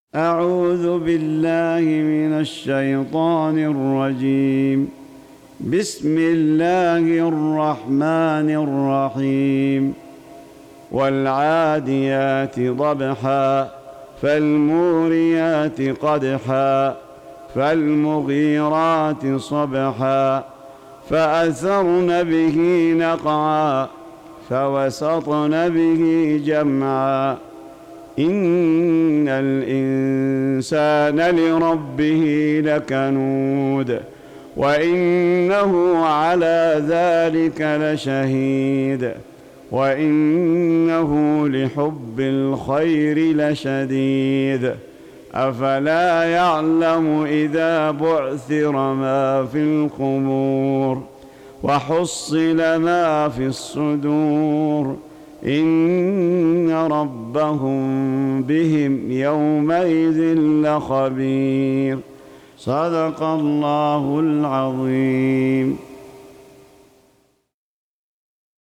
أعوذ بالله من الشيطان الرجيم. بسم الله الرحمن الرحيم. والعاديات ضبحا فالموريات قدحا فالمغيرات صبحا فأثرن به نقعا فوسطن به جمعا إن الإنسان لربه لكنود وإنه على ذلك لشهيد وإنه لحب الخير لشديد أفلا يعلم إذا بعثر ما في القبور وحصل ما في الصدور إن ربهم بهم يومئذ لخبير. صدق الله العظيم.